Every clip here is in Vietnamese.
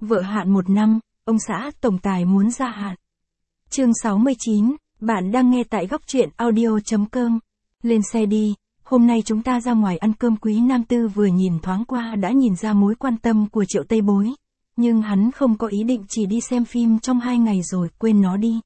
vợ hạn 1 năm, ông xã tổng tài muốn gia hạn. Chương 69, bạn đang nghe tại góc truyện audio.com. Lên xe đi, hôm nay chúng ta ra ngoài ăn cơm. Quý Nam Tư vừa nhìn thoáng qua đã nhìn ra mối quan tâm của Triệu Tây Bối. Nhưng hắn không có ý định chỉ đi xem phim trong 2 ngày rồi quên nó đi.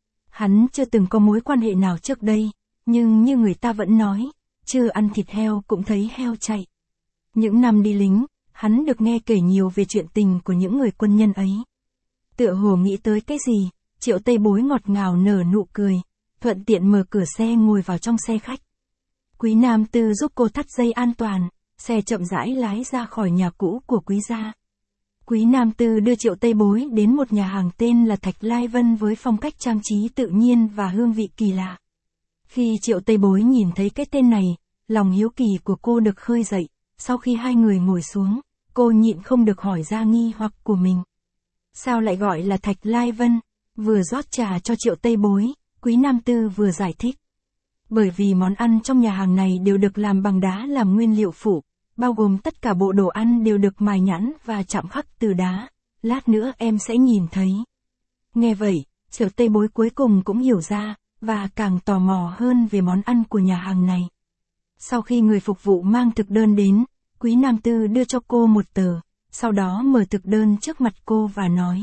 Hắn chưa từng có mối quan hệ nào trước đây, nhưng như người ta vẫn nói, chưa ăn thịt heo cũng thấy heo chạy. Những năm đi lính, hắn được nghe kể nhiều về chuyện tình của những người quân nhân ấy. Tựa hồ nghĩ tới cái gì, Triệu Tây Bối ngọt ngào nở nụ cười, thuận tiện mở cửa xe ngồi vào trong xe khách. Quý Nam Tư giúp cô thắt dây an toàn, xe chậm rãi lái ra khỏi nhà cũ của Quý gia. Quý Nam Tư đưa Triệu Tây Bối đến một nhà hàng tên là Thạch Lai Vân với phong cách trang trí tự nhiên và hương vị kỳ lạ. Khi Triệu Tây Bối nhìn thấy cái tên này, lòng hiếu kỳ của cô được khơi dậy. Sau khi hai người ngồi xuống, cô nhịn không được hỏi ra nghi hoặc của mình. Sao lại gọi là Thạch Lai Vân? Vừa rót trà cho Triệu Tây Bối, Quý Nam Tư vừa giải thích. Bởi vì món ăn trong nhà hàng này đều được làm bằng đá làm nguyên liệu phụ, bao gồm tất cả bộ đồ ăn đều được mài nhẵn và chạm khắc từ đá. Lát nữa em sẽ nhìn thấy. Nghe vậy, Triệu Tây Bối cuối cùng cũng hiểu ra, và càng tò mò hơn về món ăn của nhà hàng này. Sau khi người phục vụ mang thực đơn đến, Quý Nam Tư đưa cho cô một tờ, sau đó mở thực đơn trước mặt cô và nói.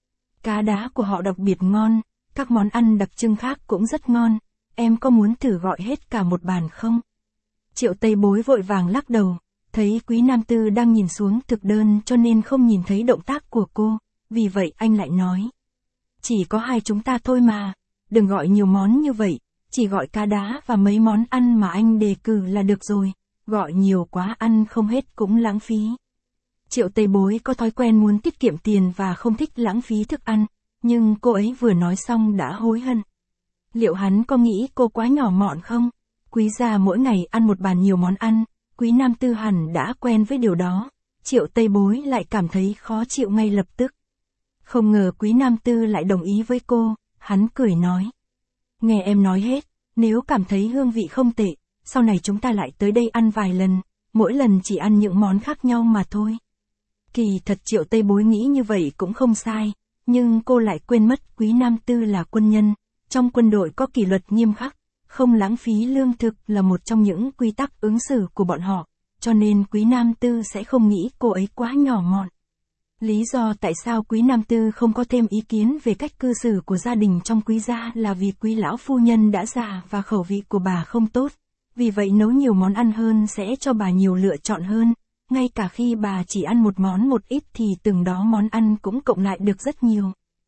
Cá đá của họ đặc biệt ngon, các món ăn đặc trưng khác cũng rất ngon, em có muốn thử gọi hết cả một bàn không? Triệu Tây Bối vội vàng lắc đầu, thấy Quý Nam Tư đang nhìn xuống thực đơn cho nên không nhìn thấy động tác của cô, vì vậy anh lại nói. Chỉ có hai chúng ta thôi mà, đừng gọi nhiều món như vậy, chỉ gọi cá đá và mấy món ăn mà anh đề cử là được rồi, gọi nhiều quá ăn không hết cũng lãng phí. Triệu Tây Bối có thói quen muốn tiết kiệm tiền và không thích lãng phí thức ăn, nhưng cô ấy vừa nói xong đã hối hận. Liệu hắn có nghĩ cô quá nhỏ mọn không? Quý gia mỗi ngày ăn một bàn nhiều món ăn, Quý Nam Tư hẳn đã quen với điều đó. Triệu Tây Bối lại cảm thấy khó chịu ngay lập tức. Không ngờ Quý Nam Tư lại đồng ý với cô, hắn cười nói. Nghe em nói hết, nếu cảm thấy hương vị không tệ, sau này chúng ta lại tới đây ăn vài lần, mỗi lần chỉ ăn những món khác nhau mà thôi. Kỳ thật Triệu Tây Bối nghĩ như vậy cũng không sai, nhưng cô lại quên mất Quý Nam Tư là quân nhân, trong quân đội có kỷ luật nghiêm khắc, không lãng phí lương thực là một trong những quy tắc ứng xử của bọn họ, cho nên Quý Nam Tư sẽ không nghĩ cô ấy quá nhỏ mọn. Lý do tại sao Quý Nam Tư không có thêm ý kiến về cách cư xử của gia đình trong Quý gia là vì Quý lão phu nhân đã già và khẩu vị của bà không tốt, vì vậy nấu nhiều món ăn hơn sẽ cho bà nhiều lựa chọn hơn, ngay cả khi bà chỉ ăn một món một ít thì từng đó món ăn cũng cộng lại được rất nhiều.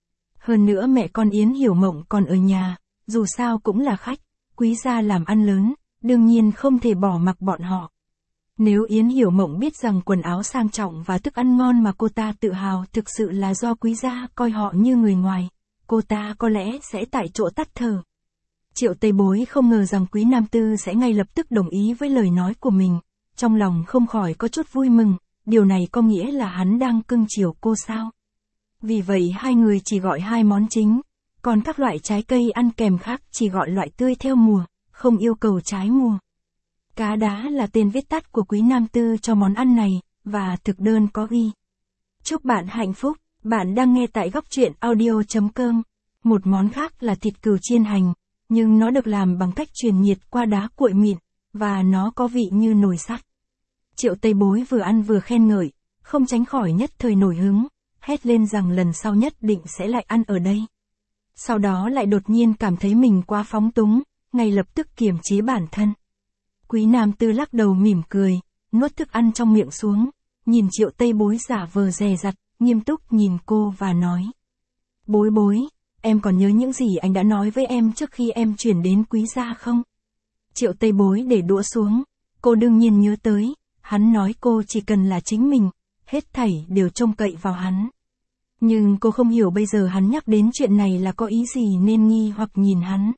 Hơn nữa mẹ con Yến Hiểu Mộng còn ở nhà, dù sao cũng là khách, Quý gia làm ăn lớn, đương nhiên không thể bỏ mặc bọn họ. Nếu Yến Hiểu Mộng biết rằng quần áo sang trọng và thức ăn ngon mà cô ta tự hào thực sự là do Quý gia coi họ như người ngoài, cô ta có lẽ sẽ tại chỗ tắt thở. Triệu Tây Bối không ngờ rằng Quý Nam Tư sẽ ngay lập tức đồng ý với lời nói của mình, trong lòng không khỏi có chút vui mừng, điều này có nghĩa là hắn đang cưng chiều cô sao? Vì vậy hai người chỉ gọi 2 món chính, còn các loại trái cây ăn kèm khác chỉ gọi loại tươi theo mùa, không yêu cầu trái mùa. Cá đá là tên viết tắt của Quý Nam Tư cho món ăn này, và thực đơn có ghi. Chúc bạn hạnh phúc, bạn đang nghe tại góc truyện audio.com. Một món khác là thịt cừu chiên hành, nhưng nó được làm bằng cách truyền nhiệt qua đá cuội mịn, và nó có vị như nồi sắt. Triệu Tây Bối vừa ăn vừa khen ngợi, không tránh khỏi nhất thời nổi hứng, hét lên rằng lần sau nhất định sẽ lại ăn ở đây. Sau đó lại đột nhiên cảm thấy mình quá phóng túng, ngay lập tức kiềm chế bản thân. Quý Nam Tư lắc đầu mỉm cười, nuốt thức ăn trong miệng xuống, nhìn Triệu Tây Bối giả vờ dè dặt, nghiêm túc nhìn cô và nói. Bối Bối, em còn nhớ những gì anh đã nói với em trước khi em chuyển đến Quý gia không? Triệu Tây Bối để đũa xuống, cô đương nhiên nhớ tới, hắn nói cô chỉ cần là chính mình, hết thảy đều trông cậy vào hắn. Nhưng cô không hiểu bây giờ hắn nhắc đến chuyện này là có ý gì nên nghi hoặc nhìn hắn.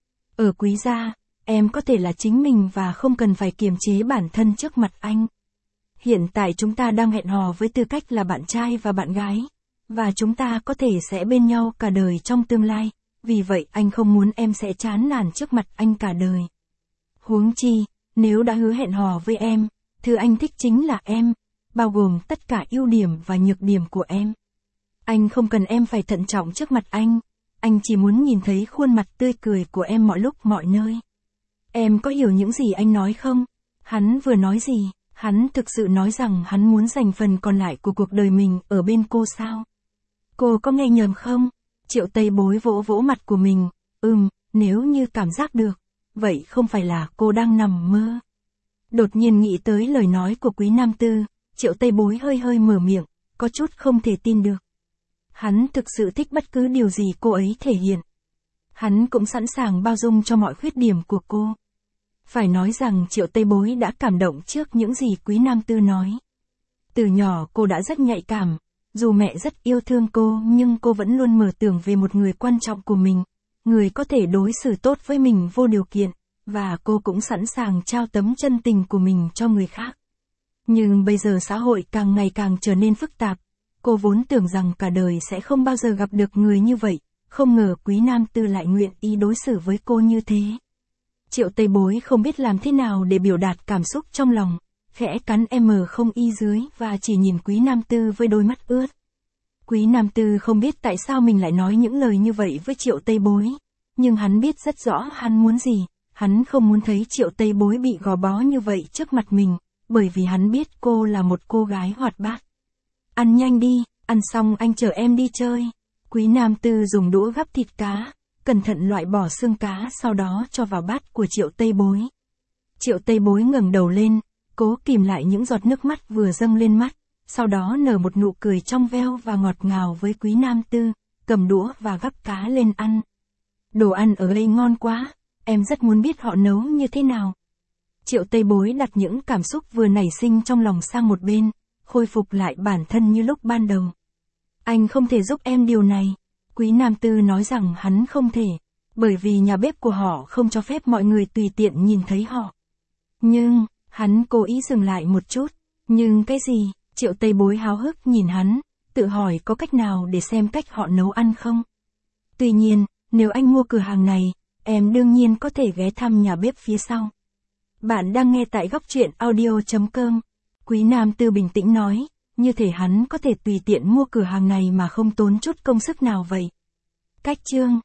Ở Quý gia, em có thể là chính mình và không cần phải kiềm chế bản thân trước mặt anh. Hiện tại chúng ta đang hẹn hò với tư cách là bạn trai và bạn gái, và chúng ta có thể sẽ bên nhau cả đời trong tương lai, vì vậy anh không muốn em sẽ chán nản trước mặt anh cả đời. Huống chi, nếu đã hứa hẹn hò với em, thứ anh thích chính là em, bao gồm tất cả ưu điểm và nhược điểm của em. Anh không cần em phải thận trọng trước mặt anh chỉ muốn nhìn thấy khuôn mặt tươi cười của em mọi lúc mọi nơi. Em có hiểu những gì anh nói không? Hắn vừa nói gì? Hắn thực sự nói rằng hắn muốn dành phần còn lại của cuộc đời mình ở bên cô sao? Cô có nghe nhầm không? Triệu Tây Bối vỗ vỗ mặt của mình, nếu như cảm giác được, vậy không phải là cô đang nằm mơ. Đột nhiên nghĩ tới lời nói của Quý Nam Tư, Triệu Tây Bối hơi hơi mở miệng, có chút không thể tin được. Hắn thực sự thích bất cứ điều gì cô ấy thể hiện. Hắn cũng sẵn sàng bao dung cho mọi khuyết điểm của cô. Phải nói rằng Triệu Tây Bối đã cảm động trước những gì Quý Nam Tư nói. Từ nhỏ cô đã rất nhạy cảm, dù mẹ rất yêu thương cô nhưng cô vẫn luôn mơ tưởng về một người quan trọng của mình, người có thể đối xử tốt với mình vô điều kiện, và cô cũng sẵn sàng trao tấm chân tình của mình cho người khác. Nhưng bây giờ xã hội càng ngày càng trở nên phức tạp, cô vốn tưởng rằng cả đời sẽ không bao giờ gặp được người như vậy, không ngờ Quý Nam Tư lại nguyện ý đối xử với cô như thế. Triệu Tây Bối không biết làm thế nào để biểu đạt cảm xúc trong lòng, khẽ cắn không y dưới và chỉ nhìn Quý Nam Tư với đôi mắt ướt. Quý Nam Tư không biết tại sao mình lại nói những lời như vậy với Triệu Tây Bối, nhưng hắn biết rất rõ hắn muốn gì, hắn không muốn thấy Triệu Tây Bối bị gò bó như vậy trước mặt mình, bởi vì hắn biết cô là một cô gái hoạt bát. Ăn nhanh đi, ăn xong anh chở em đi chơi. Quý Nam Tư dùng đũa gắp thịt cá, cẩn thận loại bỏ xương cá sau đó cho vào bát của Triệu Tây Bối. Triệu Tây Bối ngẩng đầu lên, cố kìm lại những giọt nước mắt vừa dâng lên mắt, sau đó nở một nụ cười trong veo và ngọt ngào với Quý Nam Tư, cầm đũa và gắp cá lên ăn. Đồ ăn ở đây ngon quá, em rất muốn biết họ nấu như thế nào. Triệu Tây Bối đặt những cảm xúc vừa nảy sinh trong lòng sang một bên, khôi phục lại bản thân như lúc ban đầu. Anh không thể giúp em điều này. Quý Nam Tư nói rằng hắn không thể, bởi vì nhà bếp của họ không cho phép mọi người tùy tiện nhìn thấy họ. Nhưng, hắn cố ý dừng lại một chút. Nhưng cái gì? Triệu Tây Bối háo hức nhìn hắn, tự hỏi có cách nào để xem cách họ nấu ăn không? Tuy nhiên, nếu anh mua cửa hàng này, em đương nhiên có thể ghé thăm nhà bếp phía sau. Bạn đang nghe tại góc truyện audio.com. Quý Nam Tư bình tĩnh nói, như thể hắn có thể tùy tiện mua cửa hàng này mà không tốn chút công sức nào vậy. Cách chương